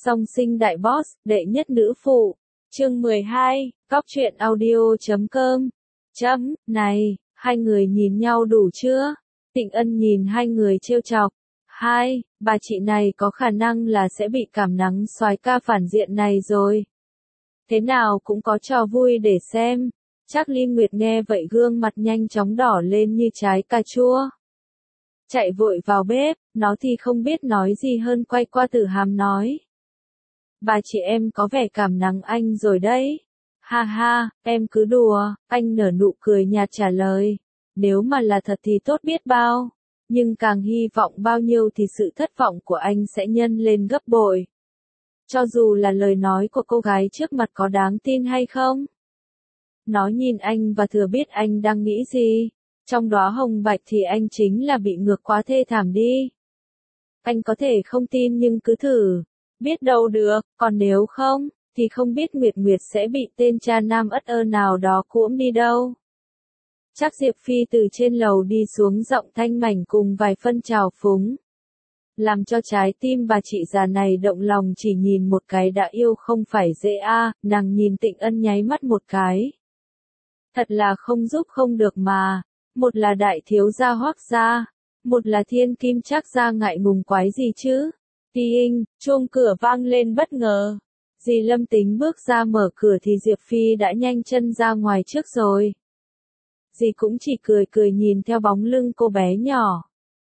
Song sinh đại boss, đệ nhất nữ phụ. Chương 12, Cóc truyện audio.com. Này, hai người nhìn nhau đủ chưa? Tịnh Ân nhìn hai người trêu chọc. Bà chị này có khả năng là sẽ bị cảm nắng soái ca phản diện này rồi. Thế nào cũng có trò vui để xem. Chắc Ly Nguyệt nghe vậy gương mặt nhanh chóng đỏ lên như trái cà chua. Chạy vội vào bếp, nó thì không biết nói gì hơn quay qua Tử Hàm nói. Bà chị em có vẻ cảm nắng anh rồi đấy. Ha ha, em cứ đùa, anh nở nụ cười nhạt trả lời. Nếu mà là thật thì tốt biết bao. Nhưng càng hy vọng bao nhiêu thì sự thất vọng của anh sẽ nhân lên gấp bội. Cho dù là lời nói của cô gái trước mặt có đáng tin hay không. Nó nhìn anh và thừa biết anh đang nghĩ gì. Trong đóa hồng bạch thì anh chính là bị ngược quá thê thảm đi. Anh có thể không tin nhưng cứ thử. Biết đâu được, còn nếu không, thì không biết Nguyệt Nguyệt sẽ bị tên cha nam ất ơ nào đó cuỗm đi đâu. Chắc Diệp Phi từ trên lầu đi xuống giọng thanh mảnh cùng vài phân trào phúng. Làm cho trái tim bà chị già này động lòng chỉ nhìn một cái đã yêu không phải dễ a. Nàng nhìn Tịnh Ân nháy mắt một cái. Thật là không giúp không được mà. Một là đại thiếu gia Hoắc gia, một là thiên kim Trác gia ngại ngùng quái gì chứ. Tiing, chuông cửa vang lên bất ngờ. Dì Lâm tính bước ra mở cửa thì Diệp Phi đã nhanh chân ra ngoài trước rồi. Dì cũng chỉ cười cười nhìn theo bóng lưng cô bé nhỏ.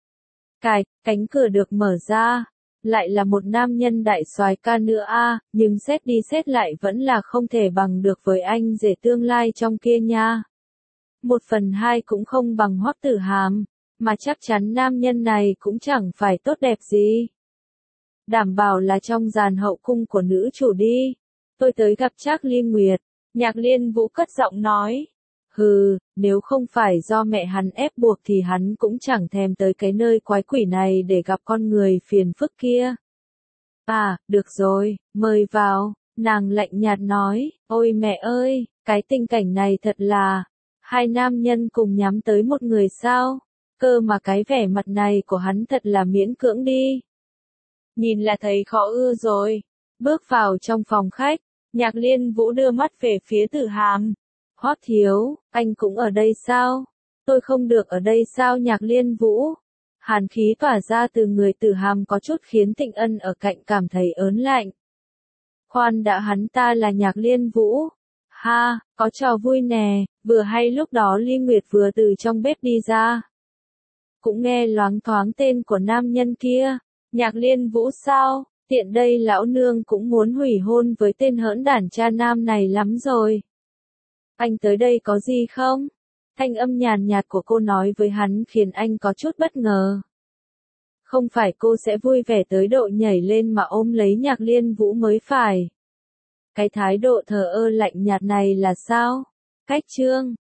Cánh cửa được mở ra. Lại là một nam nhân đại soái ca nữa a, nhưng xét đi xét lại vẫn là không thể bằng được với anh rể tương lai trong kia nha. 1/2 cũng không bằng Hoắc Tử Hàm, mà chắc chắn nam nhân này cũng chẳng phải tốt đẹp gì. Đảm bảo là trong dàn hậu cung của nữ chủ đi. Tôi tới gặp Trác Ly Nguyệt. Nhạc Liên Vũ cất giọng nói. Nếu không phải do mẹ hắn ép buộc thì hắn cũng chẳng thèm tới cái nơi quái quỷ này để gặp con người phiền phức kia. Được rồi, mời vào, nàng lạnh nhạt nói. Ôi mẹ ơi, cái tình cảnh này thật là... Hai nam nhân cùng nhắm tới một người sao? Cơ mà cái vẻ mặt này của hắn thật là miễn cưỡng đi. Nhìn là thấy khó ưa rồi. Bước vào trong phòng khách, Nhạc Liên Vũ đưa mắt về phía Tử Hàm. Hoắc thiếu, anh cũng ở đây sao? Tôi không được ở đây sao? Nhạc Liên Vũ. Hàn khí tỏa ra từ người Tử Hàm có chút khiến Tịnh Ân ở cạnh cảm thấy ớn lạnh. Khoan đã, hắn ta là Nhạc Liên Vũ. Có trò vui nè, vừa hay lúc đó Ly Nguyệt vừa từ trong bếp đi ra. Cũng nghe loáng thoáng tên của nam nhân kia. Nhạc Liên Vũ sao? Tiện đây lão nương cũng muốn hủy hôn với tên hỗn đản cha nam này lắm rồi. Anh tới đây có gì không? Thanh âm nhàn nhạt của cô nói với hắn khiến anh có chút bất ngờ. Không phải cô sẽ vui vẻ tới độ nhảy lên mà ôm lấy Nhạc Liên Vũ mới phải. Cái thái độ thờ ơ lạnh nhạt này là sao? Cách chương